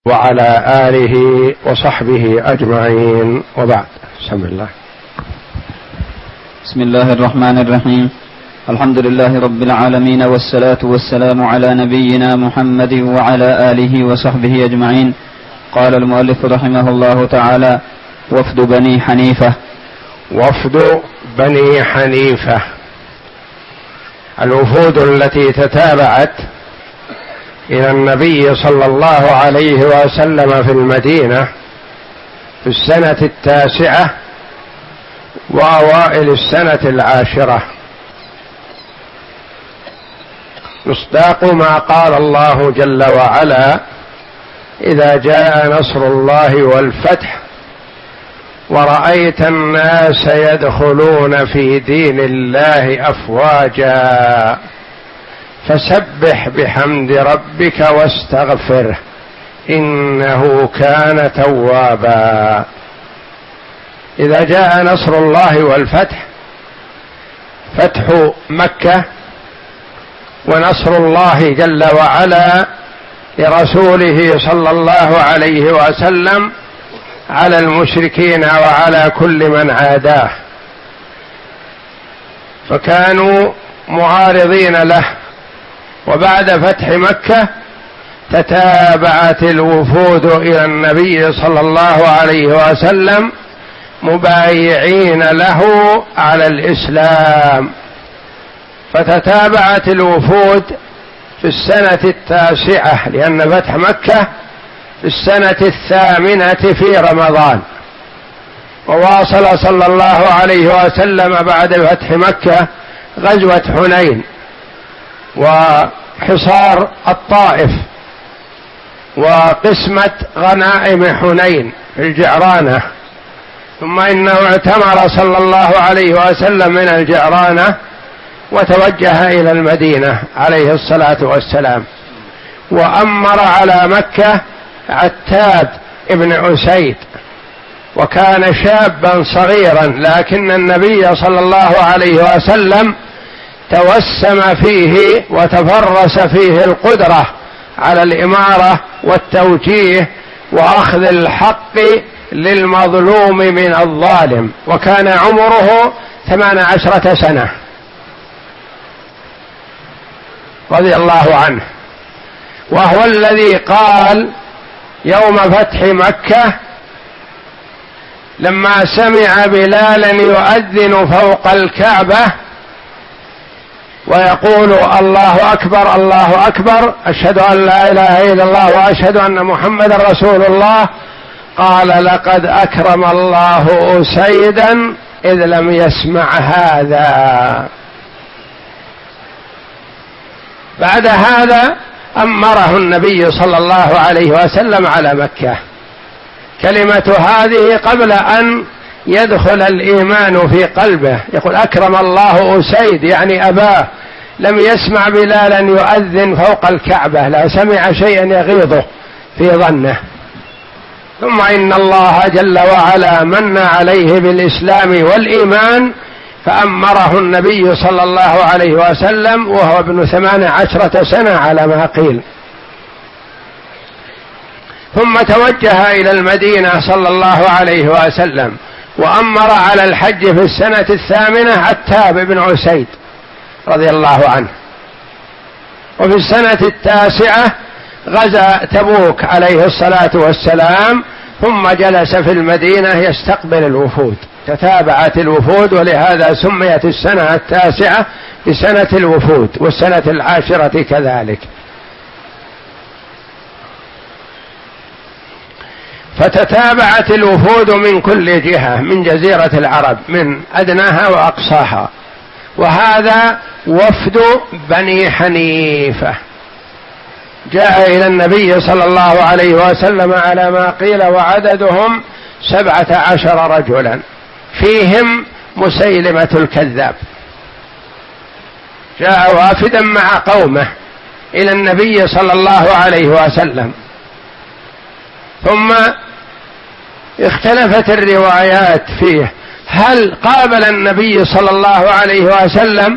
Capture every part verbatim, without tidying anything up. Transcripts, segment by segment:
وعلى آله وصحبه أجمعين، وبعد. بسم الله. بسم الله الرحمن الرحيم. الحمد لله رب العالمين، والصلاة والسلام على نبينا محمد وعلى آله وصحبه أجمعين. قال المؤلف رحمه الله تعالى: وفد بني حنيفة. وفد بني حنيفة الوفود التي تتابعت إلى النبي صلى الله عليه وسلم في المدينة في السنة التاسعة وأوائل السنة العاشرة، مصداق ما قال الله جل وعلا: إذا جاء نصر الله والفتح ورأيت الناس يدخلون في دين الله أفواجا فسبح بحمد ربك واستغفره إنه كان توابا. إذا جاء نصر الله والفتح، فتح مكة ونصر الله جل وعلا لرسوله صلى الله عليه وسلم على المشركين وعلى كل من عاداه، فكانوا معارضين له. وبعد فتح مكة تتابعت الوفود إلى النبي صلى الله عليه وسلم مبايعين له على الإسلام، فتتابعت الوفود في السنة التاسعة، لأن فتح مكة في السنة الثامنة في رمضان. وواصل صلى الله عليه وسلم بعد فتح مكة غزوة حنين وحصار الطائف وقسمة غنائم حنين في الجعرانة، ثم إنه اعتمر صلى الله عليه وسلم من الجعرانة وتوجه إلى المدينة عليه الصلاة والسلام، وأمر على مكة عتاب ابن أسيد، وكان شابا صغيرا، لكن النبي صلى الله عليه وسلم توسم فيه وتفرس فيه القدرة على الإمارة والتوجيه وأخذ الحق للمظلوم من الظالم، وكان عمره ثمان عشرة سنة رضي الله عنه. وهو الذي قال يوم فتح مكة لما سمع بلالا يؤذن فوق الكعبة ويقول: الله أكبر الله أكبر، أشهد أن لا إله إلا الله وأشهد أن محمدا رسول الله، قال: لقد أكرم الله أسيدا إذ لم يسمع هذا. بعد هذا أمره النبي صلى الله عليه وسلم على مكة. كلمة هذه قبل أن يدخل الإيمان في قلبه، يقول: أكرم الله أسيد، يعني أباه، لم يسمع بلالا يؤذن فوق الكعبة، لا سمع شيئا يغيظه في ظنه. ثم إن الله جل وعلا من عليه بالإسلام والإيمان، فأمره النبي صلى الله عليه وسلم وهو ابن ثمان عشرة سنة على ما قيل. ثم توجه إلى المدينة صلى الله عليه وسلم، وأمر على الحج في السنة الثامنة عتاب بن أسيد رضي الله عنه. وفي السنة التاسعة غزا تبوك عليه الصلاة والسلام، ثم جلس في المدينة يستقبل الوفود. تتابعت الوفود، ولهذا سميت السنة التاسعة بسنة الوفود، والسنة العاشرة كذلك. فتتابعت الوفود من كل جهة من جزيرة العرب، من أدناها وأقصاها. وهذا وفد بني حنيفة جاء إلى النبي صلى الله عليه وسلم على ما قيل، وعددهم سبعة عشر رجلا، فيهم مسيلمة الكذاب. جاء وافدا مع قومه إلى النبي صلى الله عليه وسلم. ثم اختلفت الروايات فيه، هل قابل النبي صلى الله عليه وسلم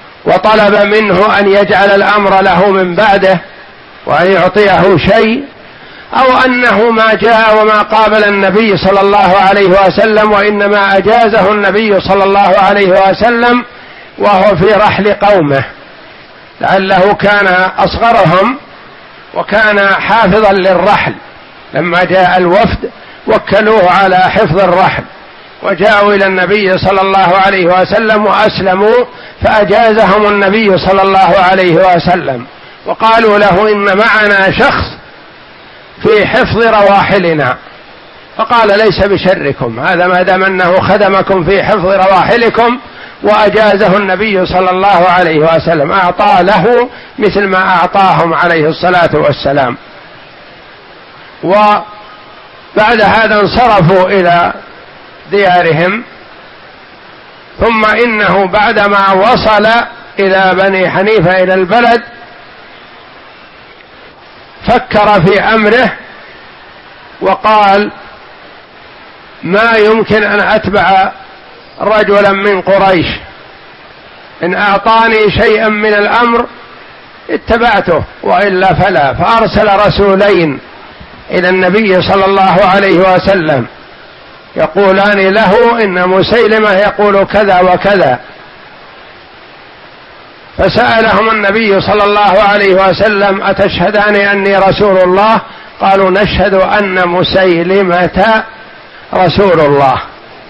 وطلب منه أن يجعل الأمر له من بعده وأن يعطيه شيء، أو أنه ما جاء وما قابل النبي صلى الله عليه وسلم، وإنما أجازه النبي صلى الله عليه وسلم وهو في رحل قومه، لعله كان أصغرهم وكان حافظا للرحل، لما جاء الوفد وكلوه على حفظ الرحل وجاءوا إلى النبي صلى الله عليه وسلم وأسلموا، فأجازهم النبي صلى الله عليه وسلم، وقالوا له إن معنا شخص في حفظ رواحلنا، فقال ليس بشركم، هذا ما دام أنه خدمكم في حفظ رواحلكم وأجازه النبي صلى الله عليه وسلم، أعطى له مثل ما أعطاهم عليه الصلاة والسلام. وبعد هذا انصرفوا إلى ديارهم، ثم إنه بعدما وصل إلى بني حنيفة إلى البلد فكر في أمره وقال ما يمكن أن أتبع رجلا من قريش، إن أعطاني شيئا من الأمر اتبعته وإلا فلا. فأرسل رسولين إلى النبي صلى الله عليه وسلم يقولان له إن مسيلمة يقول كذا وكذا، فسألهم النبي صلى الله عليه وسلم أتشهدان أني رسول الله؟ قالوا نشهد أن مسيلمة رسول الله.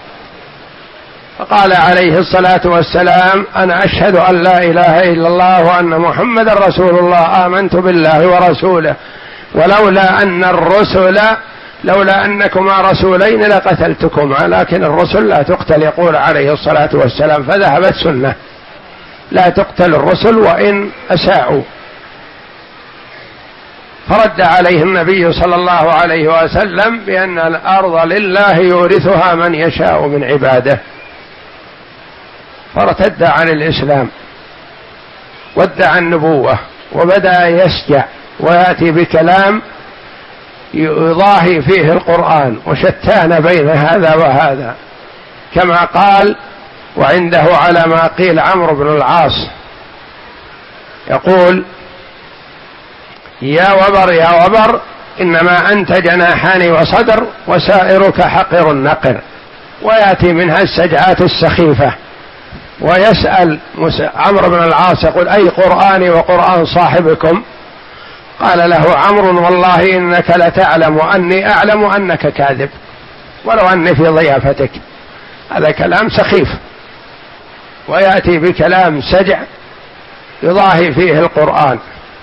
فقال عليه الصلاة والسلام أنا أشهد أن لا إله إلا الله وأن محمد رسول الله، آمنت بالله ورسوله، ولولا أن الرسل لولا أنكما رسولين لقتلتكما، لكن الرسل لا تقتل، يقول عليه الصلاة والسلام، فذهبت سنة لا تقتل الرسل وإن أساءوا. فرد عليه النبي صلى الله عليه وسلم بأن الأرض لله يورثها من يشاء من عباده، فارتد عن الإسلام وادعى النبوة وبدأ يسجع ويأتي بكلام يضاهي فيه القرآن وشتان بين هذا وهذا، كما قال وعنده على ما قيل عمرو بن العاص يقول يا وبر يا وبر إنما أنت جناحان وصدر وسائرك حقر النقر، ويأتي منها السجعات السخيفة. ويسأل عمرو بن العاص يقول أي قرآن وقرآن صاحبكم؟ قال له عمرو والله إنك لتعلم أني أعلم أنك كاذب ولو أني في ضيافتك. هذا كلام سخيف، ويأتي بكلام سجع يضاهي فيه القرآن.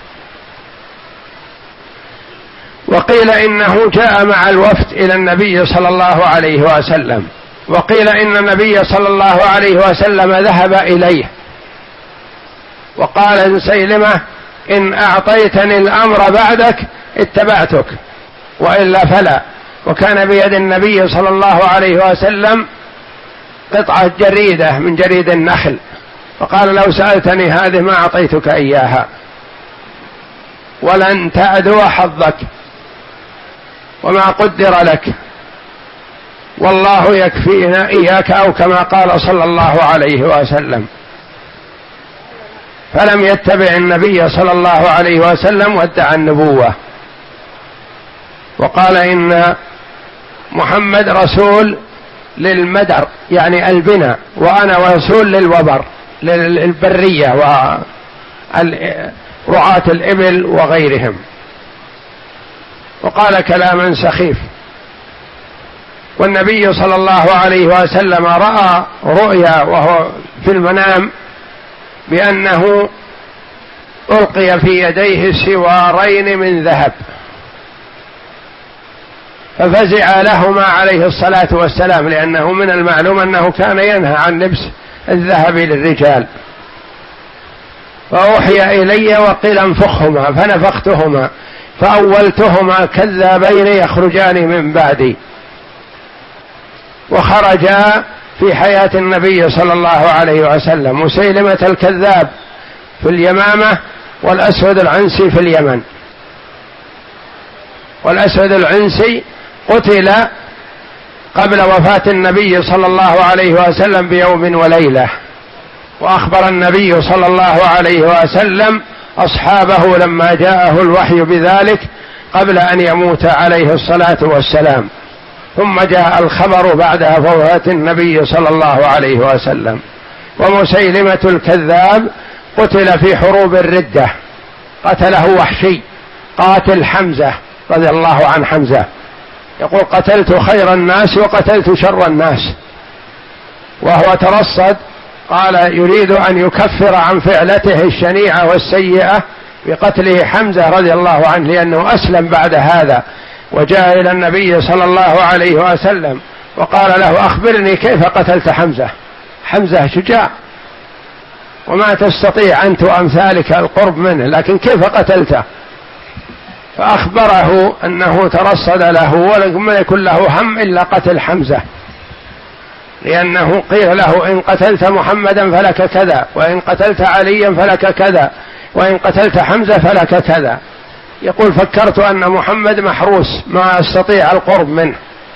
وقيل إنه جاء مع الوفد إلى النبي صلى الله عليه وسلم، وقيل إن النبي صلى الله عليه وسلم ذهب إليه وقال مسيلمة إن أعطيتني الأمر بعدك اتبعتك وإلا فلا. وكان بيد النبي صلى الله عليه وسلم قطعة جريدة من جريد النخل، فقال لو سألتني هذه ما أعطيتك إياها ولن تعدو حظك وما قدر لك، والله يكفينا إياك، أو كما قال صلى الله عليه وسلم. فلم يتبع النبي صلى الله عليه وسلم وادعى النبوة، وقال إن محمد رسول للمدر يعني البناء، وأنا رسول للوبر للبرية ورعاة الإبل وغيرهم، وقال كلاما سخيف. والنبي صلى الله عليه وسلم رأى رؤيا وهو في المنام بأنه ألقي في يديه سوارين من ذهب، ففزع لهما عليه الصلاة والسلام، لأنه من المعلوم أنه كان ينهى عن لبس الذهب للرجال. فأوحي إلي وقيل انفخهما، فنفختهما فأولتهما كذابين يخرجان من بعدي. وخرجا في حياة النبي صلى الله عليه وسلم، مسيلمة الكذاب في اليمامة والأسود العنسي في اليمن. والأسود العنسي قتل قبل وفاة النبي صلى الله عليه وسلم بيوم وليلة، وأخبر النبي صلى الله عليه وسلم أصحابه لما جاءه الوحي بذلك، قبل أن يموت عليه الصلاة والسلام، ثم جاء الخبر بعدها فوفاة النبي صلى الله عليه وسلم. ومسيلمة الكذاب قتل في حروب الردة، قتله وحشي قاتل حمزة رضي الله عن حمزة، يقول قتلت خير الناس وقتلت شر الناس، وهو ترصد، قال يريد أن يكفر عن فعلته الشنيعة والسيئة بقتله حمزة رضي الله عنه، لأنه أسلم بعد هذا وجاء إلى النبي صلى الله عليه وسلم وقال له أخبرني كيف قتلت حمزة، حمزة شجاع وما تستطيع أنت وأمثالك القرب منه، لكن كيف قتلته؟ فأخبره أنه ترصد له ولم يكن له هم إلا قتل حمزة، لأنه قيل له إن قتلت محمدا فلك كذا، وإن قتلت عليا فلك كذا، وإن قتلت حمزة فلك كذا. يقول فكرت أن محمد محروس ما أستطيع القرب منه،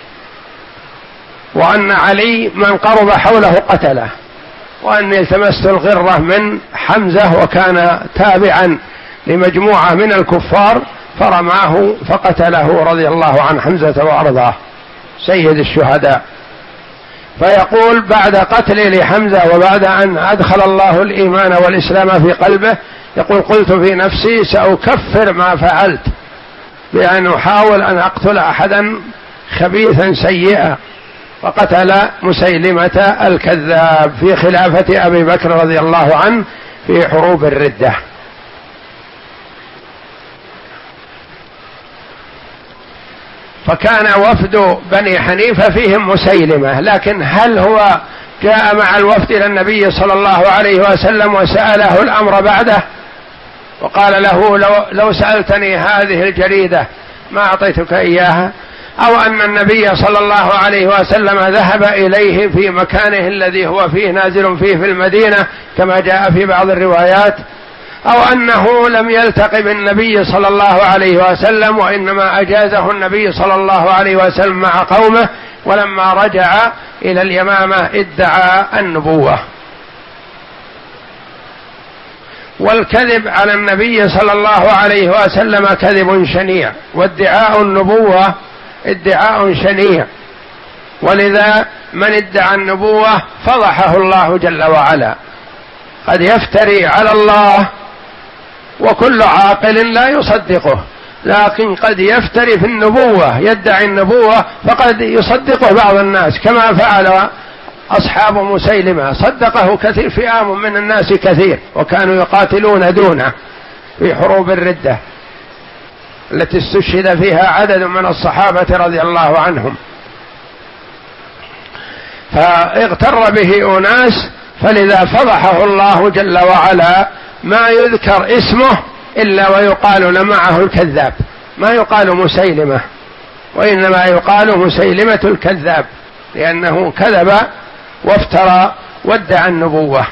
وأن علي من قرب حوله قتله، وأني التمست الغرة من حمزة وكان تابعا لمجموعة من الكفار فرماه فقتله رضي الله عن حمزة وأرضاه سيد الشهداء. فيقول بعد قتلي لحمزة وبعد أن أدخل الله الإيمان والإسلام في قلبه، يقول قلت في نفسي سأكفر ما فعلت بأن أحاول أن أقتل أحدا خبيثا سيئا، فقتل مسيلمة الكذاب في خلافة أبي بكر رضي الله عنه في حروب الردة. فكان وفد بني حنيفة فيهم مسيلمة، لكن هل هو جاء مع الوفد إلى النبي صلى الله عليه وسلم وسأله الأمر بعده وقال له لو, لو سألتني هذه الجريدة ما أعطيتك إياها، أو أن النبي صلى الله عليه وسلم ذهب إليه في مكانه الذي هو فيه نازل فيه في المدينة كما جاء في بعض الروايات، أو أنه لم يلتقي بالنبي صلى الله عليه وسلم وإنما أجازه النبي صلى الله عليه وسلم مع قومه، ولما رجع إلى اليمامة ادعى النبوة. والكذب على النبي صلى الله عليه وسلم كذب شنيع، وادعاء النبوة ادعاء شنيع، ولذا من ادعى النبوة فضحه الله جل وعلا. قد يفتري على الله وكل عاقل لا يصدقه، لكن قد يفتري في النبوة يدعي النبوة فقد يصدقه بعض الناس، كما فعل أصحاب مسيلمة، صدقه كثير فئام من الناس كثير، وكانوا يقاتلون دونه في حروب الردة التي استشهد فيها عدد من الصحابة رضي الله عنهم. فاغتر به أناس، فلذا فضحه الله جل وعلا، ما يذكر اسمه إلا ويقال معه الكذاب، ما يقال مسيلمة، وإنما يقال مسيلمة الكذاب، لأنه كذب وافترى وادعى النبوة.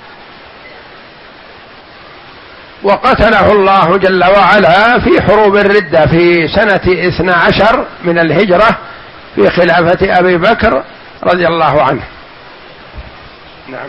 وقتله الله جل وعلا في حروب الردة في سنة اثنا عشر من الهجرة في خلافة أبي بكر رضي الله عنه. نعم.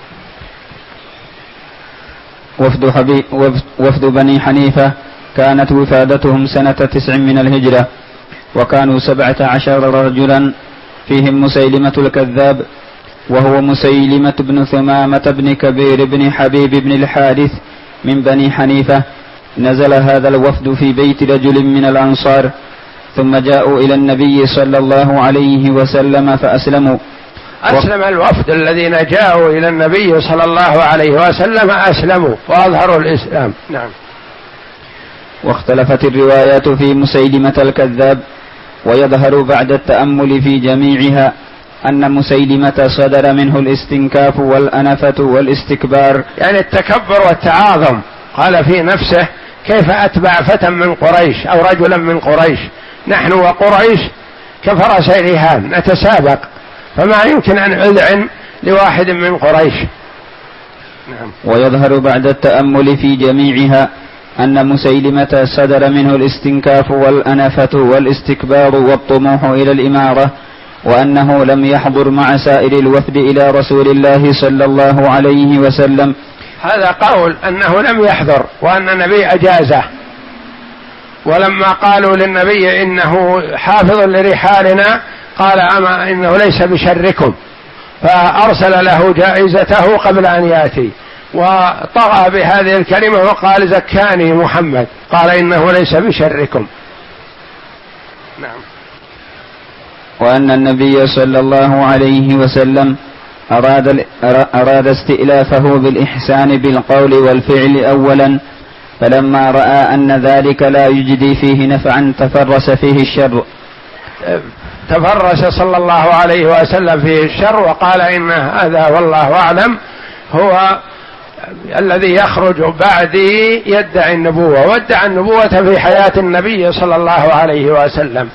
وفد, حبي وفد بني حنيفة كانت وفادتهم سنة تسع من الهجرة، وكانوا سبعة عشر رجلا، فيهم مسيلمة الكذاب وهو مسيلمة بن ثمامة بن كبير بن حبيب بن الحارث من بني حنيفة. نزل هذا الوفد في بيت رجل من الأنصار، ثم جاءوا إلى النبي صلى الله عليه وسلم فأسلموا. أسلم الوفد الذين جاءوا إلى النبي صلى الله عليه وسلم أسلموا وأظهروا الإسلام. نعم. واختلفت الروايات في مسيلمة الكذاب، ويظهر بعد التأمل في جميعها أن مسيلمة صدر منه الاستنكاف والأنفة والاستكبار، يعني التكبر والتعاظم. قال في نفسه كيف أتبع فتى من قريش أو رجلا من قريش، نحن وقريش كفرسي رهان نتسابق، فما يمكن أن أذعن لواحد من قريش. نعم. ويظهر بعد التأمل في جميعها أن مسيلمة صدر منه الاستنكاف والأنفة والاستكبار والطموح إلى الإمارة، وأنه لم يحضر مع سائر الوفد إلى رسول الله صلى الله عليه وسلم. هذا قول أنه لم يحضر وأن النبي أجازه، ولما قالوا للنبي إنه حافظ لرحالنا قال أما إنه ليس بشركم، فأرسل له جائزته قبل أن يأتي، وطغى بهذه الكلمة وقال زكاني محمد، قال إنه ليس بشركم. نعم. وأن النبي صلى الله عليه وسلم أراد, أراد استئلافه بالإحسان بالقول والفعل أولا، فلما رأى أن ذلك لا يجدي فيه نفعا تفرس فيه الشر تفرس صلى الله عليه وسلم فيه الشر، وقال إن هذا والله أعلم هو الذي يخرج بعدي يدعي النبوة، وادعى النبوة في حياة النبي صلى الله عليه وسلم.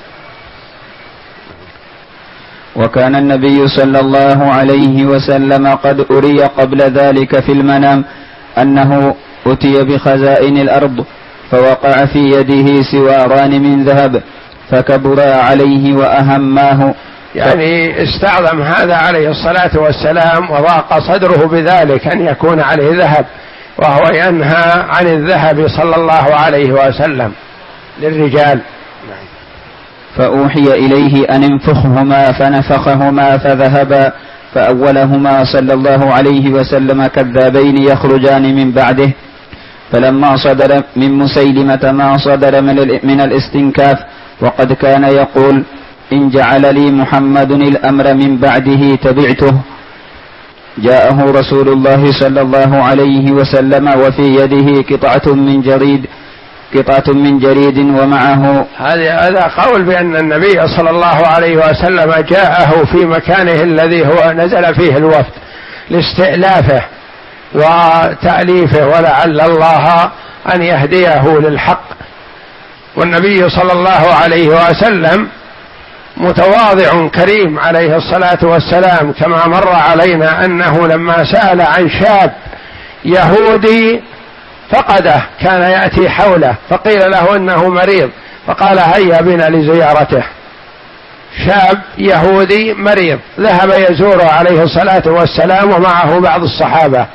وكان النبي صلى الله عليه وسلم قد أري قبل ذلك في المنام أنه أتي بخزائن الأرض، فوقع في يده سواران من ذهب فكبرا عليه وأهماه، يعني استعظم هذا عليه الصلاة والسلام وضاق صدره بذلك أن يكون عليه ذهب، وهو ينهى عن الذهب صلى الله عليه وسلم للرجال. فأوحي إليه أن انفخهما فنفخهما فذهبا، فأولهما صلى الله عليه وسلم كذابين يخرجان من بعده. فلما صدر من مسيلمة ما صدر من الاستنكاف، وقد كان يقول إن جعل لي محمد الأمر من بعده تبعته، جاءه رسول الله صلى الله عليه وسلم وفي يده قطعة من جريد قطعة من جريد ومعه. هذا قول بأن النبي صلى الله عليه وسلم جاءه في مكانه الذي هو نزل فيه الوفد لاستئلافه وتأليفه، ولعل الله أن يهديه للحق. والنبي صلى الله عليه وسلم متواضع كريم عليه الصلاة والسلام، كما مر علينا أنه لما سأل عن شاب يهودي فقده كان يأتي حوله فقيل له إنه مريض، فقال هيا بنا لزيارته. شاب يهودي مريض ذهب يزوره عليه الصلاة والسلام ومعه بعض الصحابة،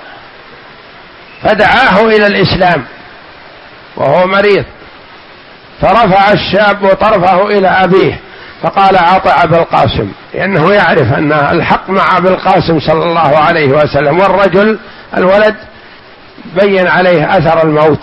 فدعاه إلى الإسلام وهو مريض، فرفع الشاب طرفه إلى أبيه فقال أطع أبا القاسم، لأنه يعرف أن الحق مع أبي القاسم صلى الله عليه وسلم، والرجل الولد بين عليه أثر الموت،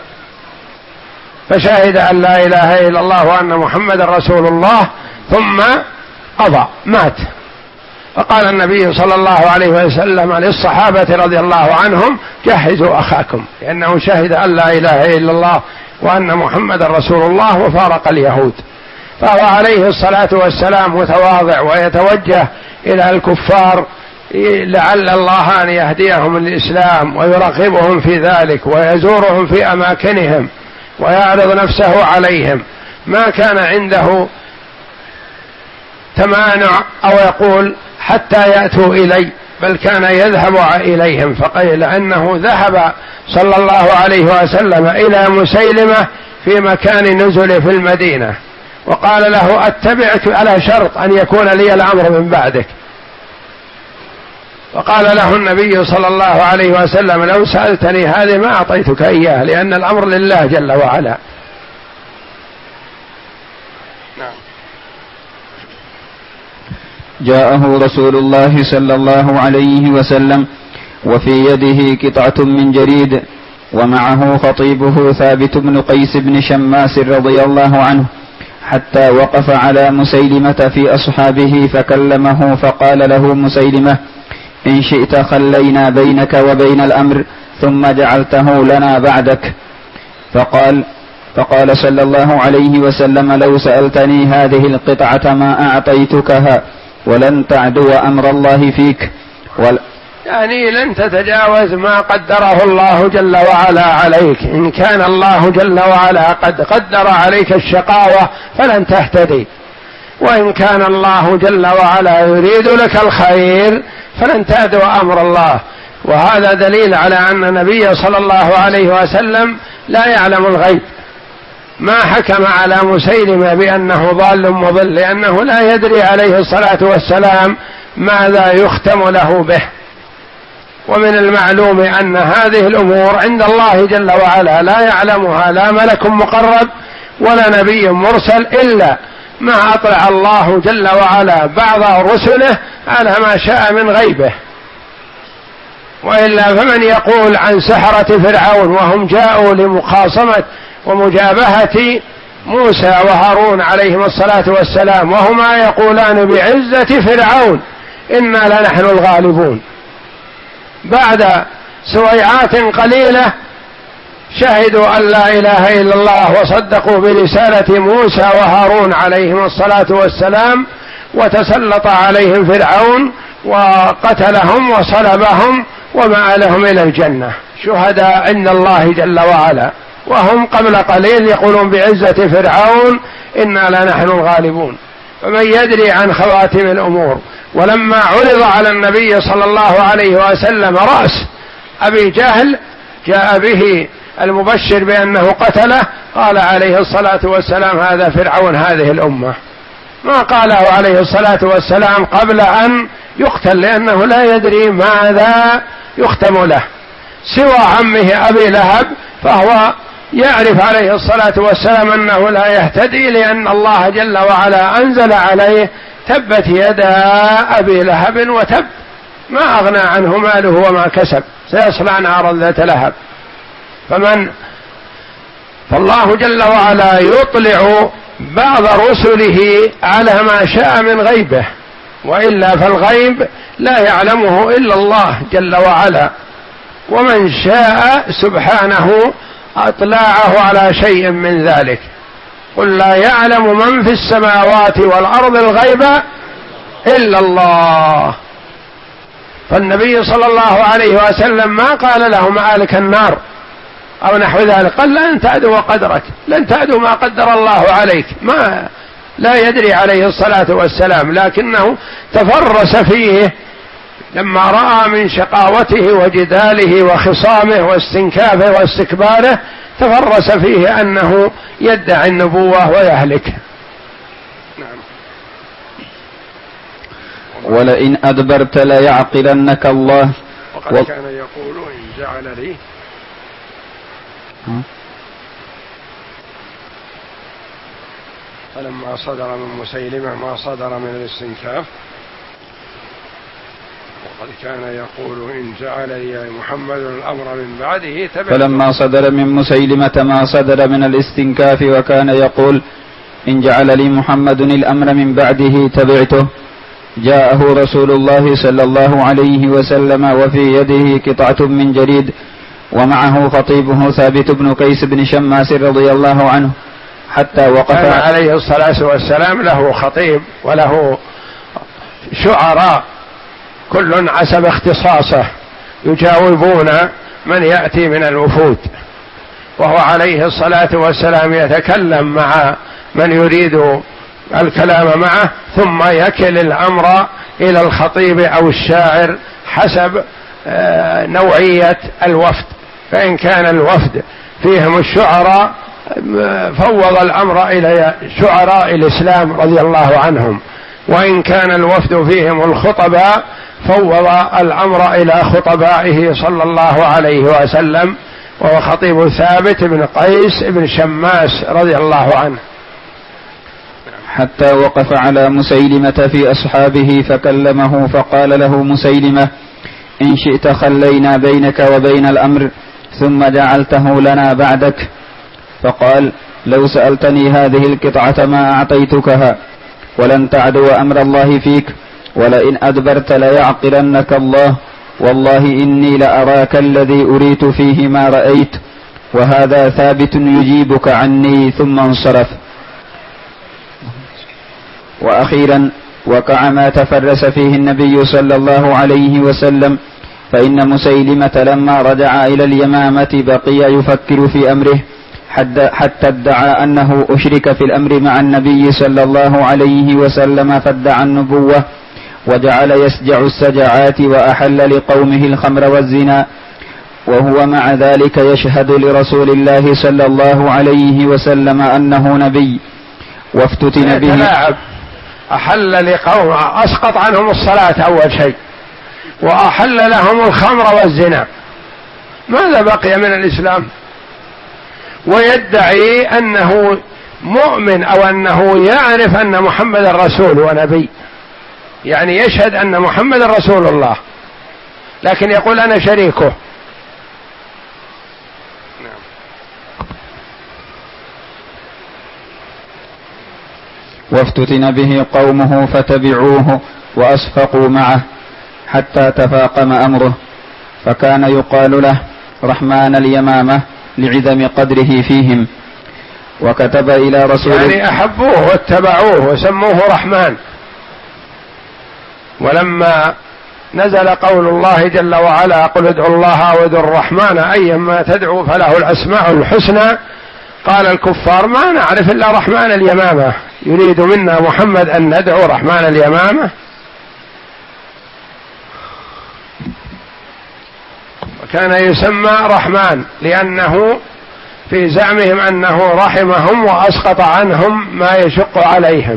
فشهد أن لا إله إلا الله وأن محمد رسول الله ثم أضع مات. فقال النبي صلى الله عليه وسلم للصحابة رضي الله عنهم جهزوا أخاكم، لأنه شهد أن لا إله إلا الله وأن محمد رسول الله وفارق اليهود. فهو عليه الصلاة والسلام متواضع ويتوجه إلى الكفار لعل الله أن يهديهم للإسلام ويرغبهم في ذلك ويزورهم في أماكنهم ويعرض نفسه عليهم. ما كان عنده تمانع أو يقول حتى يأتوا إلي، بل كان يذهب إليهم. فقيل أنه ذهب صلى الله عليه وسلم إلى مسيلمة في مكان نزل في المدينة وقال له أتبعك على شرط أن يكون لي الأمر من بعدك. وقال له النبي صلى الله عليه وسلم لو سألتني هذه ما أعطيتك إياه، لأن الأمر لله جل وعلا. نعم. جاءه رسول الله صلى الله عليه وسلم وفي يده قطعة من جريد ومعه خطيبه ثابت بن قيس بن شماس رضي الله عنه، حتى وقف على مسيلمة في أصحابه فكلمه، فقال له مسيلمة إن شئت خلينا بينك وبين الأمر ثم جعلته لنا بعدك. فقال فقال صلى الله عليه وسلم لو سألتني هذه القطعة ما أعطيتكها ولن تعدو أمر الله فيك، ول يعني لن تتجاوز ما قدره الله جل وعلا عليك. إن كان الله جل وعلا قد قدر عليك الشقاوة فلن تهتدي، وإن كان الله جل وعلا يريد لك الخير فلن تعدو أمر الله. وهذا دليل على أن النبي صلى الله عليه وسلم لا يعلم الغيب، ما حكم على مسيلمة بأنه ضال مضل، لأنه لا يدري عليه الصلاة والسلام ماذا يختم له به. ومن المعلوم أن هذه الأمور عند الله جل وعلا لا يعلمها لا ملك مقرب ولا نبي مرسل إلا ما أطلع الله جل وعلا بعض رسله على ما شاء من غيبه. وإلا فمن يقول عن سحرة فرعون وهم جاءوا لمخاصمة ومجابهة موسى وهارون عليهم الصلاة والسلام وهما يقولان بعزة فرعون إنا لنحن الغالبون، بعد سويعات قليلة شهدوا أن لا إله إلا الله وصدقوا برسالة موسى وهارون عليهم الصلاة والسلام، وتسلط عليهم فرعون وقتلهم وصلبهم ومآلهم إلى الجنة شهداء عند الله جل وعلا، وهم قبل قليل يقولون بعزة فرعون إنا لنحن الغالبون. فمن يدري عن خواتم الأمور. ولما عرض على النبي صلى الله عليه وسلم رأس أبي جهل جاء به المبشر بأنه قتله، قال عليه الصلاة والسلام هذا فرعون هذه الأمة، ما قاله عليه الصلاة والسلام قبل أن يقتل، لأنه لا يدري ماذا يختم له سوى عمه أبي لهب، فهو يعرف عليه الصلاة والسلام أنه لا يهتدي، لأن الله جل وعلا أنزل عليه تبت يدا أبي لهب وتب ما أغنى عنه ماله وما كسب سيصلى نارا ذات لهب. فمن فالله جل وعلا يطلع بعض رسله على ما شاء من غيبه، وإلا فالغيب لا يعلمه إلا الله جل وعلا، ومن شاء سبحانه أطلعه على شيء من ذلك. قل لا يعلم من في السماوات والأرض الغيب إلا الله. فالنبي صلى الله عليه وسلم ما قال له مآلك النار أو نحو ذلك، قال لن تعدوا قدرك، لن تعدوا ما قدر الله عليك، ما لا يدري عليه الصلاة والسلام، لكنه تفرس فيه لما رأى من شقاوته وجداله وخصامه واستنكافه واستكباره، تفرس فيه أنه يدعي النبوة ويهلك. نعم. ولئن أدبرت ليعقلنك الله. وقد و... كان يقول إن جعل لي فلما صدر من مسيلمة ما صدر من الاستنكاف، وقد كان يقول إن جعل لي محمد الأمر من بعده تبعته. فلما صدر من مسيلمة ما صدر من الاستنكاف وكان يقول إن جعل لي محمد الأمر من بعده تبعته، جاءه رسول الله صلى الله عليه وسلم وفي يده قطعة من جريد ومعه خطيبه ثابت بن قيس بن شماس رضي الله عنه، حتى وقف كان عليه الصلاة والسلام له خطيب وله شعراء كل حسب اختصاصه يجاوبون من يأتي من الوفود، وهو عليه الصلاة والسلام يتكلم مع من يريد الكلام معه، ثم يكل الأمر إلى الخطيب أو الشاعر حسب نوعية الوفد، فإن كان الوفد فيهم الشعراء فوض الأمر إلى شعراء الإسلام رضي الله عنهم، وإن كان الوفد فيهم الخطباء فوض الأمر إلى خطبائه صلى الله عليه وسلم، وهو خطيب ثابت بن قيس بن شماس رضي الله عنه. حتى وقف على مسيلمة في أصحابه فكلمه فقال له مسيلمة إن شئت خلينا بينك وبين الأمر ثم جعلته لنا بعدك. فقال لو سألتني هذه القطعة ما أعطيتكها ولن تعدو أمر الله فيك، ولئن أدبرت ليعقلنك الله، والله إني لأراك الذي أريت فيه ما رأيت، وهذا ثابت يجيبك عني. ثم انصرف. وأخيرا وقع ما تفرس فيه النبي صلى الله عليه وسلم، فإن مسيلمة لما رجع إلى اليمامة بقي يفكر في أمره حتى ادعى أنه أشرك في الأمر مع النبي صلى الله عليه وسلم فادعى النبوة، وجعل يسجع السجعات وأحل لقومه الخمر والزنا، وهو مع ذلك يشهد لرسول الله صلى الله عليه وسلم أنه نبي. وافتتن به. أحل لقوم أسقط عنهم الصلاة أول شيء، وأحل لهم الخمر والزنا، ماذا بقي من الإسلام؟ ويدعي أنه مؤمن أو أنه يعرف أن محمد رسول ونبي، يعني يشهد أن محمد رسول الله، لكن يقول أنا شريكه. وافتتن به قومه فتبعوه وأصفقوا معه حتى تفاقم أمره، فكان يقال له رحمن اليمامة لعدم قدره فيهم. وكتب إلى رسول يعني أحبوه واتبعوه وسموه رحمن. ولما نزل قول الله جل وعلا قل ادعوا الله أو ادعوا الرحمن أيما تدعوا فله الأسماء الحسنى، قال الكفار ما نعرف إلا رحمن اليمامة، يريد منا محمد أن ندعو رحمن اليمامة. وكان يسمى رحمن لأنه في زعمهم أنه رحمهم وأسقط عنهم ما يشق عليهم.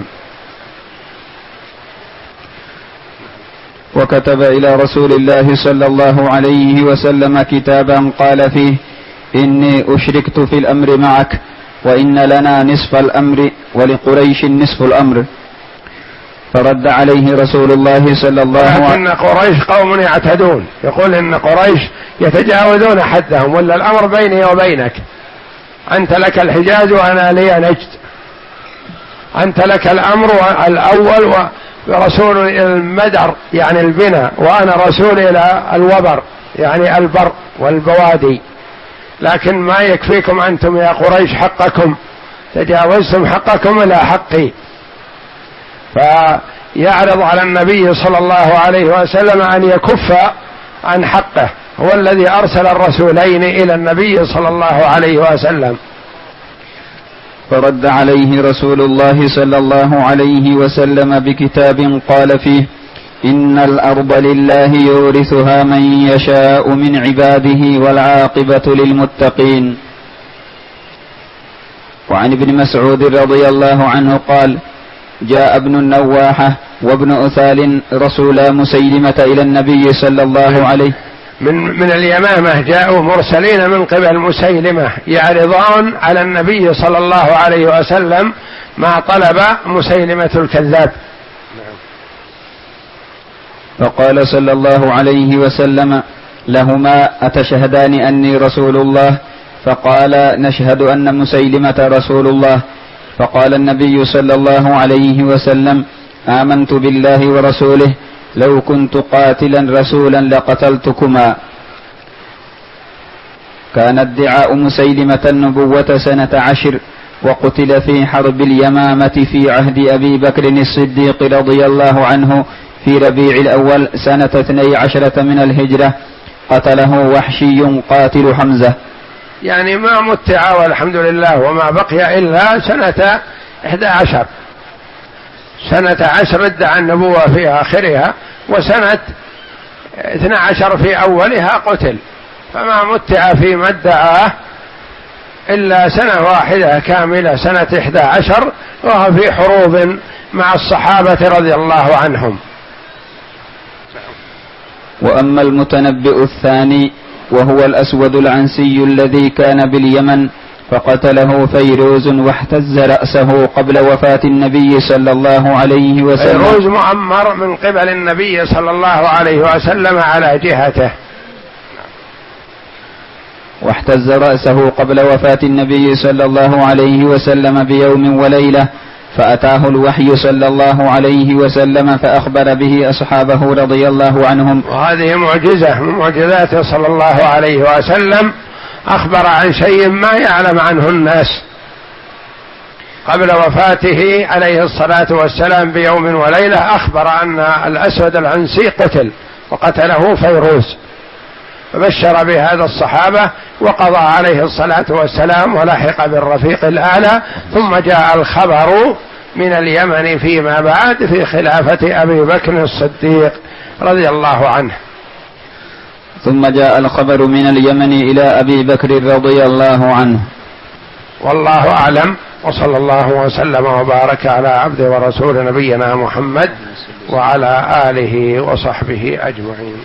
وكتب إلى رسول الله صلى الله عليه وسلم كتابا قال فيه إني أشركت في الأمر معك وإن لنا نصف الأمر ولقريش نصف الأمر. فرد عليه رسول الله صلى الله عليه وسلم إن قريش قوم يعتدون، يقول إن قريش يتجاوزون حدهم، ولا الأمر بيني وبينك، أنت لك الحجاز وأنا لي نجد، أنت لك الأمر الأول ورسول المدر يعني البناء، وأنا رسول إلى الوبر يعني البر والبوادي، لكن ما يكفيكم أنتم يا قريش حقكم، تجاوزتم حقكم إلى حقي. فيعرض على النبي صلى الله عليه وسلم أن يكف عن حقه، هو الذي أرسل الرسولين إلى النبي صلى الله عليه وسلم. فرد عليه رسول الله صلى الله عليه وسلم بكتاب قال فيه إن الأرض لله يورثها من يشاء من عباده والعاقبة للمتقين. وعن ابن مسعود رضي الله عنه قال جاء ابن النواحة وابن أثال رسولا مسيلمة إلى النبي صلى الله عليه من من اليمامة، جاءوا مرسلين من قبل مسيلمة يعرضون على النبي صلى الله عليه وسلم ما طلب مسيلمة الكذاب. فقال صلى الله عليه وسلم لهما أتشهدان أني رسول الله؟ فقال نشهد أن مسيلمة رسول الله. فقال النبي صلى الله عليه وسلم آمنت بالله ورسوله لو كنت قاتلا رسولا لقتلتكما. كان ادعاء مسيلمة النبوة سنة عشر، وقتل في حرب اليمامة في عهد أبي بكر الصديق رضي الله عنه في ربيع الأول سنة اثني عشرة من الهجرة، قتله وحشي قاتل حمزة. يعني ما متع والحمد لله، وما بقي إلا سنة إحدى عشر، سنة عشر ادعى النبوة في آخرها، وسنة اثنى عشر في أولها قتل، فما متع فيما ادعاه إلا سنة واحدة كاملة سنة إحدى عشر، وهو في حروب مع الصحابة رضي الله عنهم. وأما المتنبئ الثاني وهو الأسود العنسي الذي كان باليمن فقتله فيروز واحتز رأسه قبل وفاة النبي صلى الله عليه وسلم. فيروز مؤمر من قبل النبي صلى الله عليه وسلم على جهته. واحتز رأسه قبل وفاة النبي صلى الله عليه وسلم بيوم وليلة، فأتاه الوحي صلى الله عليه وسلم فأخبر به أصحابه رضي الله عنهم. وهذه معجزة من معجزاته صلى الله عليه وسلم، أخبر عن شيء ما يعلم عنه الناس. قبل وفاته عليه الصلاة والسلام بيوم وليلة أخبر أن الأسود العنسي قتل، وقتله فيروز، فبشر بهذا الصحابة، وقضى عليه الصلاة والسلام ولحق بالرفيق الأعلى. ثم جاء الخبر من اليمن فيما بعد في خلافة أبي بكر الصديق رضي الله عنه. ثم جاء الخبر من اليمن إلى أبي بكر رضي الله عنه. والله أعلم، وصلى الله وسلم وبارك على عبد ورسول نبينا محمد وعلى آله وصحبه أجمعين.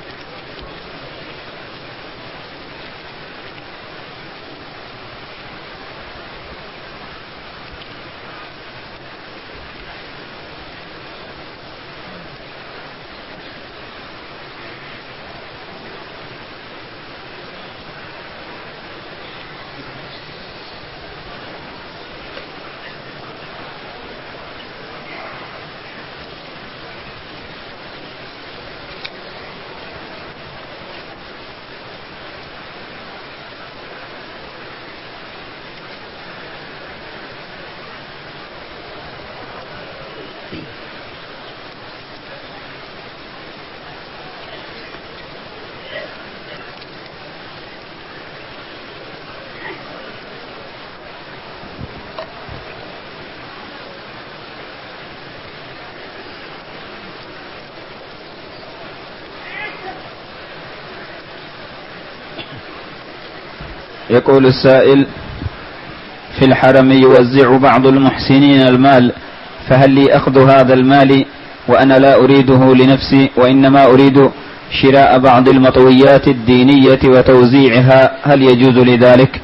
يقول السائل: في الحرم يوزع بعض المحسنين المال، فهل لي أخذ هذا المال وأنا لا أريده لنفسي وإنما أريد شراء بعض المطويات الدينية وتوزيعها، هل يجوز لذلك؟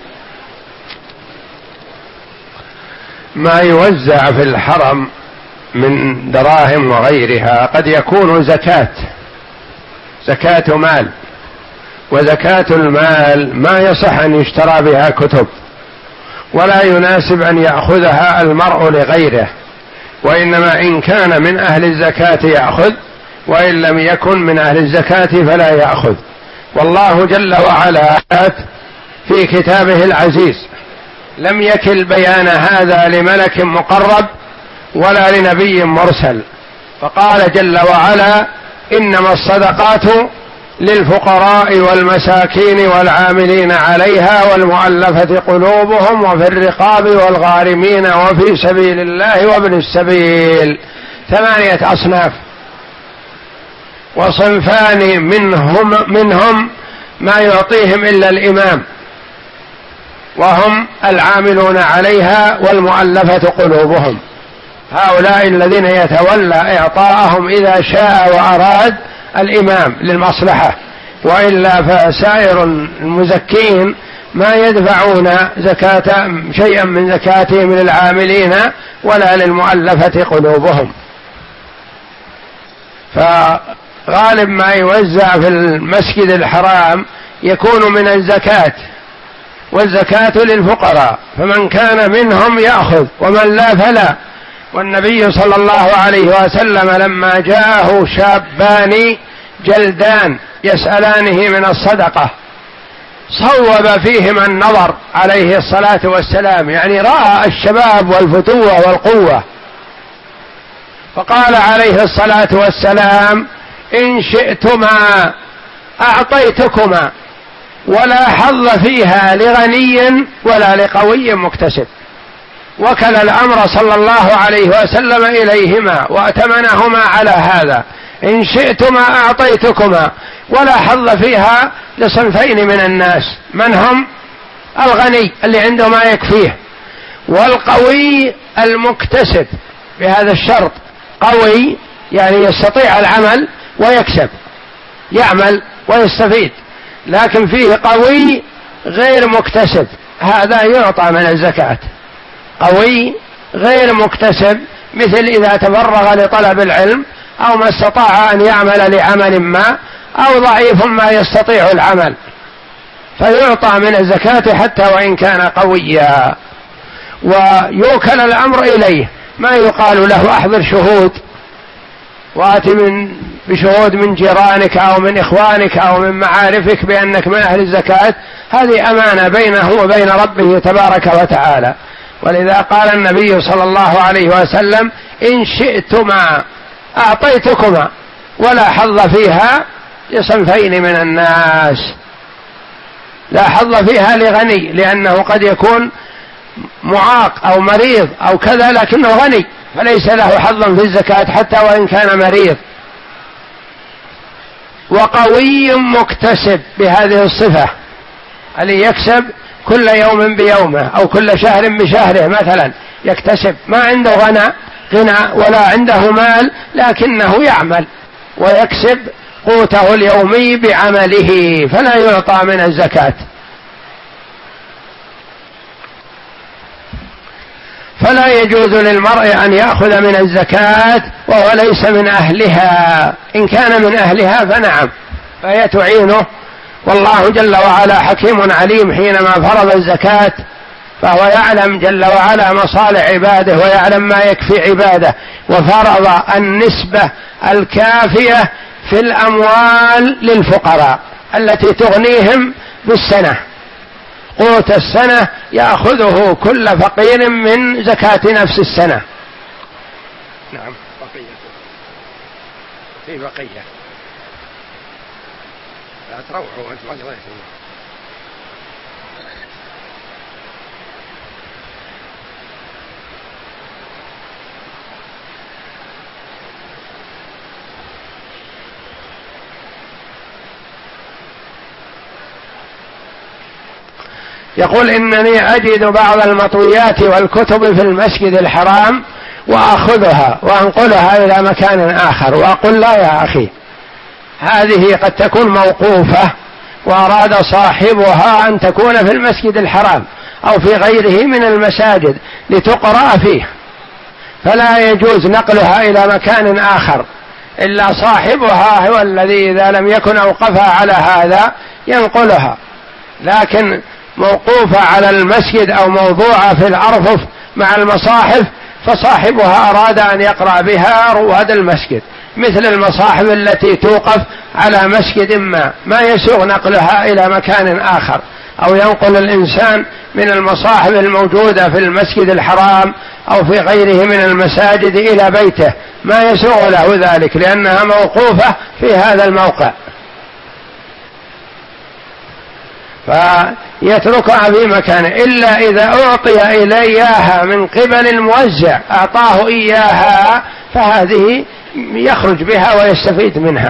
ما يوزع في الحرم من دراهم وغيرها قد يكون زكاة زكاة مال، وزكاة المال ما يصح أن يشترى بها كتب، ولا يناسب أن يأخذها المرء لغيره، وإنما إن كان من أهل الزكاة يأخذ، وإن لم يكن من أهل الزكاة فلا يأخذ. والله جل وعلا في كتابه العزيز لم يكل بيان هذا لملك مقرب ولا لنبي مرسل، فقال جل وعلا: إنما الصدقات للفقراء والمساكين والعاملين عليها والمؤلفة قلوبهم وفي الرقاب والغارمين وفي سبيل الله وابن السبيل. ثمانية أصناف، وصنفان منهم منهم ما يعطيهم إلا الإمام، وهم العاملون عليها والمؤلفة قلوبهم، هؤلاء الذين يتولى إعطاءهم إذا شاء وأراد الإمام للمصلحة، وإلا فسائر المزكين ما يدفعون زكاة شيئا من زكاتهم للعاملين ولا للمؤلفة قلوبهم. فغالب ما يوزع في المسجد الحرام يكون من الزكاة، والزكاة للفقراء، فمن كان منهم يأخذ ومن لا فلا. والنبي صلى الله عليه وسلم لما جاءه شابان جلدان يسألانه من الصدقة صوب فيهما النظر عليه الصلاة والسلام، يعني رأى الشباب والفتوة والقوة، فقال عليه الصلاة والسلام: إن شئتما أعطيتكما، ولا حظ فيها لغني ولا لقوي مكتسب. وكل الأمر صلى الله عليه وسلم إليهما وأتمنهما على هذا: إن شئتما أعطيتكما، ولا حظ فيها لصنفين من الناس، من هم؟ الغني اللي عنده ما يكفيه، والقوي المكتسب، بهذا الشرط: قوي يعني يستطيع العمل ويكسب، يعمل ويستفيد، لكن فيه قوي غير مكتسب، هذا يعطى من الزكاة. قوي غير مكتسب، مثل إذا تفرغ لطلب العلم أو ما استطاع أن يعمل لعمل ما، أو ضعيف ما يستطيع العمل، فيعطى من الزكاة حتى وإن كان قويا. ويوكل الأمر إليه، ما يقال له أحضر شهود وآت من بشهود من جيرانك أو من إخوانك أو من معارفك بأنك من أهل الزكاة، هذه أمانة بينه وبين ربه تبارك وتعالى. ولذا قال النبي صلى الله عليه وسلم: إن شئتما أعطيتكما، ولا حظ فيها لصنفين من الناس. لا حظ فيها لغني، لأنه قد يكون معاق أو مريض أو كذا لكنه غني، فليس له حظ في الزكاة حتى وإن كان مريض. وقوي مكتسب بهذه الصفة، اللي يكسب كل يوم بيومه أو كل شهر بشهره مثلا، يكتسب، ما عنده غنى غنى ولا عنده مال، لكنه يعمل ويكسب قوته اليومي بعمله، فلا يعطى من الزكاة. فلا يجوز للمرء أن يأخذ من الزكاة وهو ليس من أهلها. إن كان من أهلها فنعم، فهي تعينه، والله جل وعلا حكيم عليم حينما فرض الزكاة، فهو يعلم جل وعلا مصالح عباده ويعلم ما يكفي عباده، وفرض النسبة الكافية في الأموال للفقراء التي تغنيهم بالسنة. قوت السنة يأخذه كل فقير من زكاة نفس السنة. نعم. بقية في بقية لا تروحوا أنت ما قضيتم. يقول إنني أجد بعض المطويات والكتب في المسجد الحرام وأخذها وأنقلها إلى مكان آخر، وأقول لا يا أخي، هذه قد تكون موقوفة وأراد صاحبها أن تكون في المسجد الحرام أو في غيره من المساجد لتقرأ فيه، فلا يجوز نقلها إلى مكان آخر إلا صاحبها هو الذي إذا لم يكن أوقفها على هذا ينقلها. لكن موقوفة على المسجد أو موضوعة في الأرفف مع المصاحف فصاحبها أراد أن يقرأ بها رواد المسجد، مثل المصاحف التي توقف على مسجد ما ما يسوغ نقلها إلى مكان آخر، أو ينقل الإنسان من المصاحف الموجودة في المسجد الحرام أو في غيره من المساجد إلى بيته، ما يسوغ له ذلك لأنها موقوفة في هذا الموقع، فيتركها في مكانه إلا إذا أعطي إليها من قبل الموزع أعطاه إياها فهذه يخرج بها ويستفيد منها.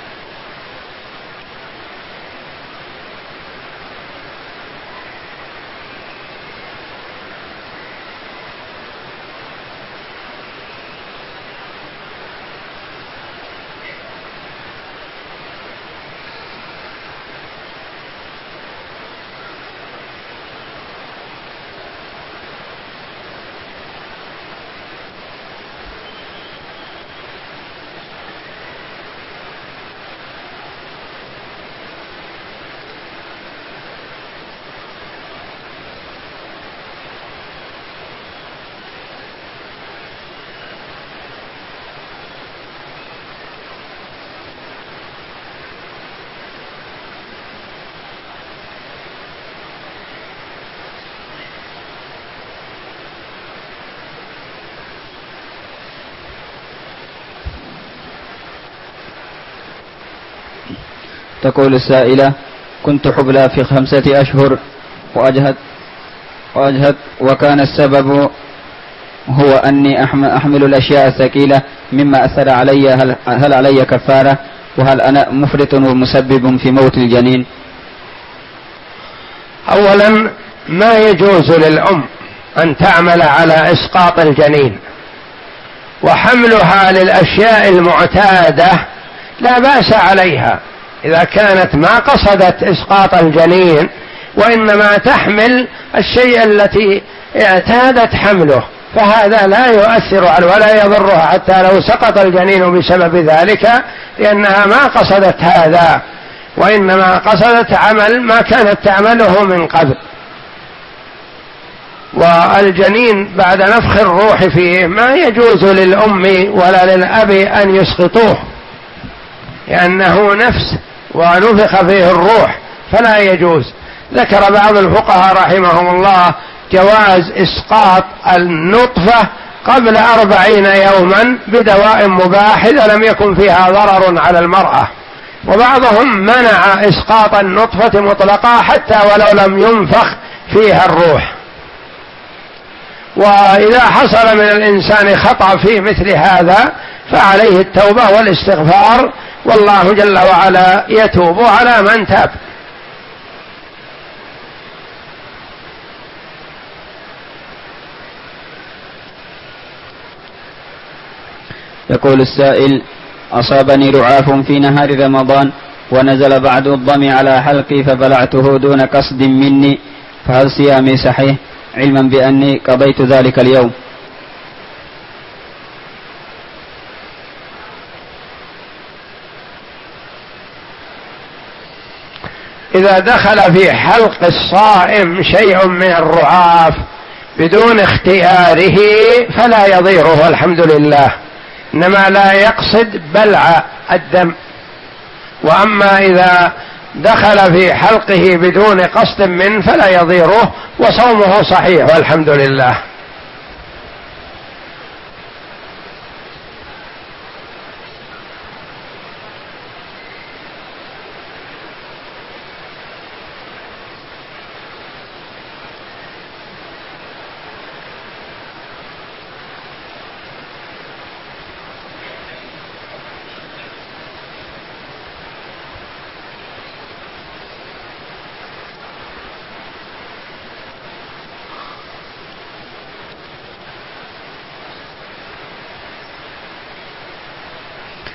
تقول السائلة: كنت حبلى في خمسة أشهر وأجهد وأجهد وكان السبب هو أني أحمل الأشياء الثقيلة مما أثر علي، هل, هل علي كفارة؟ وهل أنا مفرط ومسبب في موت الجنين؟ أولا ما يجوز للأم أن تعمل على إسقاط الجنين، وحملها للأشياء المعتادة لا بأس عليها إذا كانت ما قصدت إسقاط الجنين وإنما تحمل الشيء التي اعتادت حمله، فهذا لا يؤثر على ولا يضرها حتى لو سقط الجنين بسبب ذلك، لأنها ما قصدت هذا وإنما قصدت عمل ما كانت تعمله من قبل. والجنين بعد نفخ الروح فيه ما يجوز للأم ولا للأب أن يسقطوه، لأنه نفس ونفخ فيه الروح فلا يجوز. ذكر بعض الفقهاء رحمهم الله جواز إسقاط النطفة قبل أربعين يوما بدواء مباح إذا لم يكن فيها ضرر على المرأة، وبعضهم منع إسقاط النطفة مطلقا حتى ولو لم ينفخ فيها الروح. وإذا حصل من الإنسان خطأ في مثل هذا فعليه التوبة والاستغفار، والله جل وعلا يتوب على من تاب. يقول السائل: أصابني رعاف في نهار رمضان ونزل بعد الضم على حلقي فبلعته دون قصد مني، فهل صيامي صحيح علما بأني قضيت ذلك اليوم؟ إذا دخل في حلق الصائم شيء من الرعاف بدون اختياره فلا يضيره الحمد لله، إنما لا يقصد بلع الدم. وأما إذا دخل في حلقه بدون قصد منه فلا يضيره وصومه صحيح والحمد لله.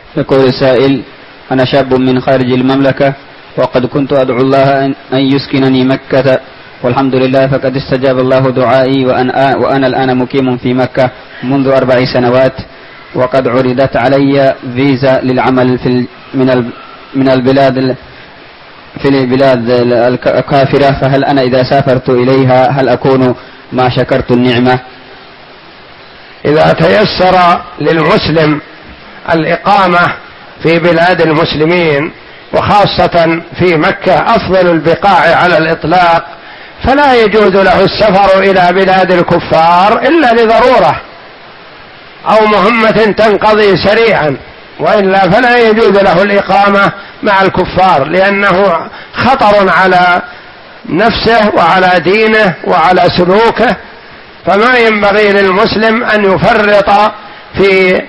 يقول السائل: أنا شاب من خارج المملكة، وقد كنت أدعو الله أن يسكنني مكة، والحمد لله فقد استجاب الله دعائي، وأنا, وأنا الآن مقيم في مكة منذ أربع سنوات، وقد عرضت علي فيزا للعمل في من من البلاد في البلاد الكافرة، فهل أنا إذا سافرت إليها هل أكون ما شكرت النعمة؟ إذا تيسر للمسلم الإقامة في بلاد المسلمين وخاصة في مكة أفضل البقاع على الإطلاق، فلا يجوز له السفر إلى بلاد الكفار إلا لضرورة أو مهمة تنقضي سريعا، وإلا فلا يجوز له الإقامة مع الكفار، لأنه خطر على نفسه وعلى دينه وعلى سلوكه، فما ينبغي للمسلم أن يفرط في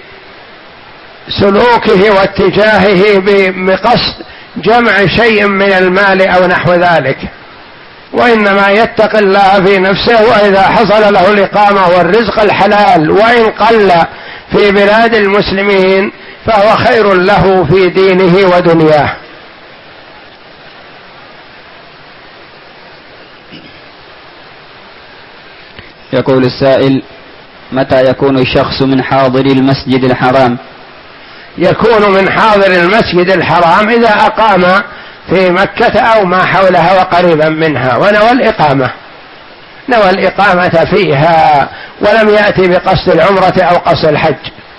سلوكه واتجاهه بقصد جمع شيء من المال أو نحو ذلك، وإنما يتقي الله في نفسه، وإذا حصل له الإقامة والرزق الحلال وإن قل في بلاد المسلمين فهو خير له في دينه ودنياه. يقول السائل: متى يكون الشخص من حاضر المسجد الحرام؟ يكون من حاضر المسجد الحرام إذا أقام في مكة أو ما حولها وقريبا منها ونوى الإقامة، نوى الإقامة فيها ولم يأتي بقصد العمرة أو قصد الحج.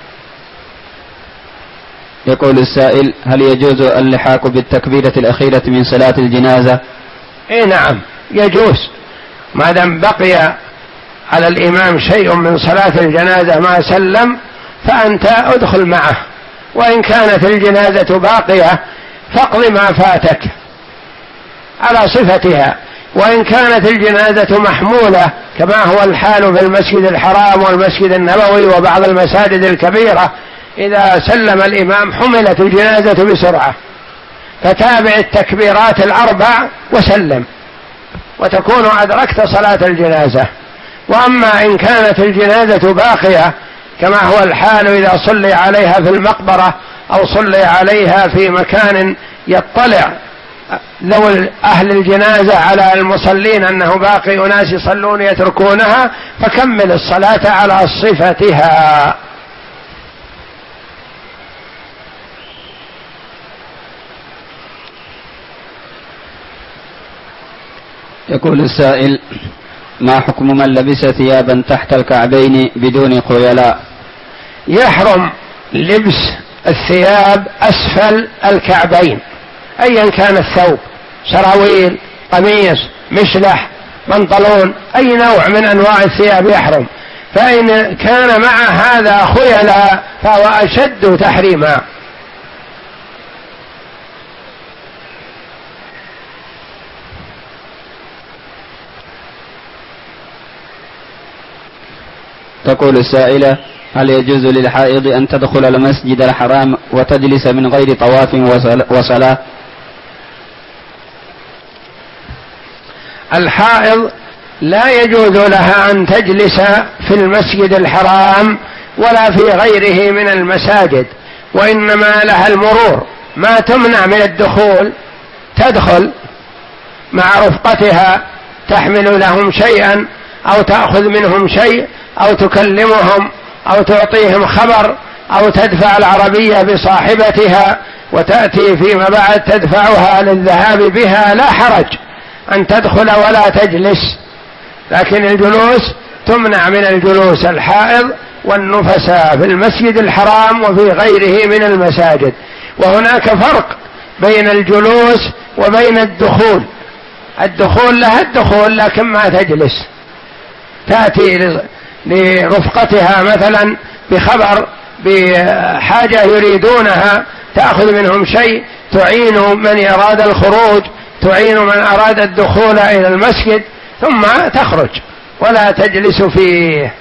يقول السائل: هل يجوز اللحاق بالتكبيرة الأخيرة من صلاة الجنازة؟ إيه نعم يجوز، ما دام بقي على الإمام شيء من صلاة الجنازة ما سلم فأنت ادخل معه، وإن كانت الجنازة باقية فاقض ما فاتك على صفتها، وإن كانت الجنازة محمولة كما هو الحال في المسجد الحرام والمسجد النبوي وبعض المساجد الكبيرة، إذا سلم الإمام حملت الجنازة بسرعة، فتابع التكبيرات الأربع وسلم وتكون أدركت صلاة الجنازة. وأما إن كانت الجنازة باقية كما هو الحال إذا صلي عليها في المقبرة أو صلي عليها في مكان يطلع ذوي أهل الجنازة على المصلين أنه باقي أناس يصلون يتركونها، فكمل الصلاة على صفتها. يقول السائل: ما حكم من لبس ثيابا تحت الكعبين بدون خيلاء؟ يحرم لبس الثياب أسفل الكعبين أيا كان الثوب، سراويل، قميص، مشلح، بنطلون، أي نوع من أنواع الثياب يحرم، فإن كان مع هذا خيلاء فهو أشد تحريما. تقول السائلة: هل يجوز للحائض أن تدخل المسجد الحرام وتجلس من غير طواف وصلاة؟ الحائض لا يجوز لها أن تجلس في المسجد الحرام ولا في غيره من المساجد، وإنما لها المرور، ما تمنع من الدخول تدخل مع رفقتها، تحمل لهم شيئا أو تأخذ منهم شيء أو تكلمهم أو تعطيهم خبر أو تدفع العربية بصاحبتها وتأتي فيما بعد تدفعها للذهاب بها، لا حرج أن تدخل ولا تجلس، لكن الجلوس تمنع من الجلوس الحائض والنفساء في المسجد الحرام وفي غيره من المساجد. وهناك فرق بين الجلوس وبين الدخول، الدخول لها الدخول لكن ما تجلس، تأتي لرفقتها مثلا بخبر بحاجة يريدونها، تأخذ منهم شيء، تعين من أراد الخروج، تعين من أراد الدخول إلى المسجد، ثم تخرج ولا تجلس فيه.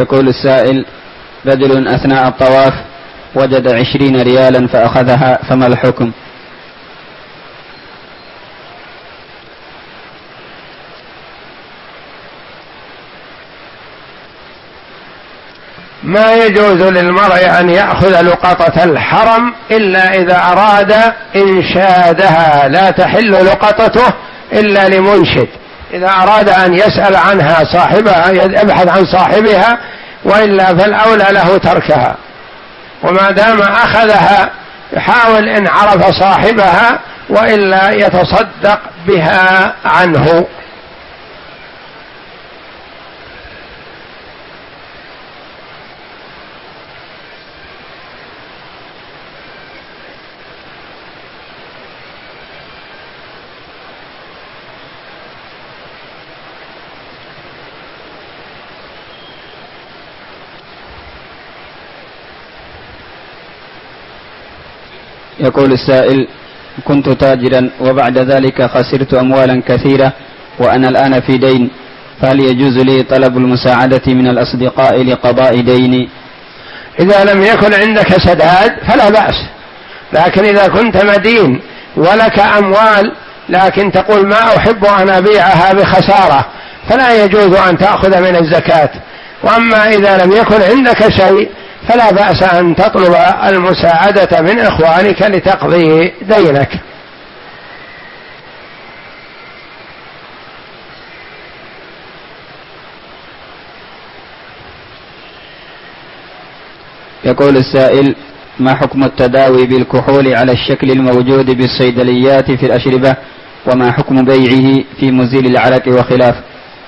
يقول السائل: رجل أثناء الطواف وجد عشرين ريالا فأخذها، فما الحكم؟ ما يجوز للمرء أن يأخذ لقطة الحرم إلا إذا أراد إنشادها، لا تحل لقطته إلا لمنشد، إذا أراد أن يسأل عنها صاحبها يبحث عن صاحبها، وإلا فالأولى له تركها. وما دام أخذها يحاول إن عرف صاحبها، وإلا يتصدق بها عنه. يقول السائل: كنت تاجرا وبعد ذلك خسرت أموالا كثيرة وأنا الآن في دين، فهل يجوز لي طلب المساعدة من الأصدقاء لقضاء ديني؟ إذا لم يكن عندك سداد فلا بأس، لكن إذا كنت مدين ولك أموال لكن تقول ما أحب أن أبيعها بخسارة، فلا يجوز أن تأخذ من الزكاة. وأما إذا لم يكن عندك شيء فلا بأس أن تطلب المساعدة من إخوانك لتقضي دينك. يقول السائل: ما حكم التداوي بالكحول على الشكل الموجود بالصيدليات في الأشربة، وما حكم بيعه في مزيل العرق وخلافه؟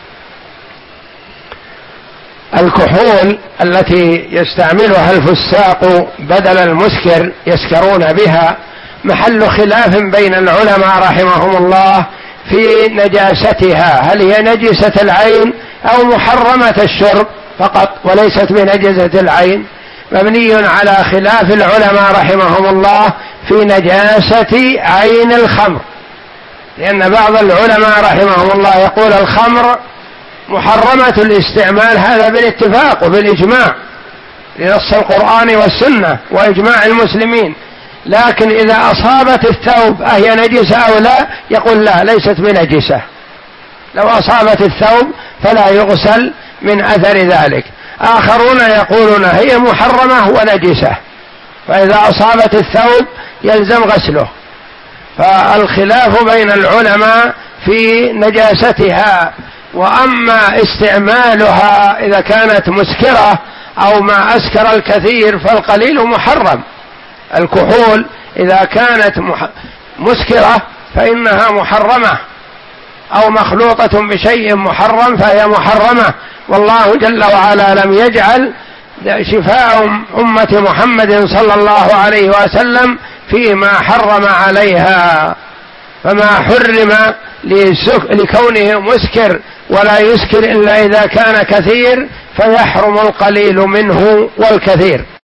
الكحول التي يستعملها الفساق بدل المسكر يسكرون بها محل خلاف بين العلماء رحمهم الله في نجاستها، هل هي نجسة العين أو محرمة الشرب فقط وليست بنجسة العين؟ مبني على خلاف العلماء رحمهم الله في نجاسة عين الخمر، لأن بعض العلماء رحمهم الله يقول الخمر محرمة الاستعمال، هذا بالاتفاق وبالإجماع لنص القرآن والسنة وإجماع المسلمين، لكن إذا أصابت الثوب أهي نجسة أو لا؟ يقول لا، ليست بنجسة، لو أصابت الثوب فلا يغسل من أثر ذلك. آخرون يقولون هي محرمة ونجسة، فإذا أصابت الثوب يلزم غسله. فالخلاف بين العلماء في نجاستها. وأما استعمالها إذا كانت مسكرة أو ما أسكر الكثير فالقليل محرم. الكحول إذا كانت مسكرة فإنها محرمة، أو مخلوطة بشيء محرم فهي محرمة، والله جل وعلا لم يجعل شفاء أمة محمد صلى الله عليه وسلم فيما حرم عليها. فما حرم لكونه مسكر ولا يسكر إلا إذا كان كثير فيحرم القليل منه والكثير.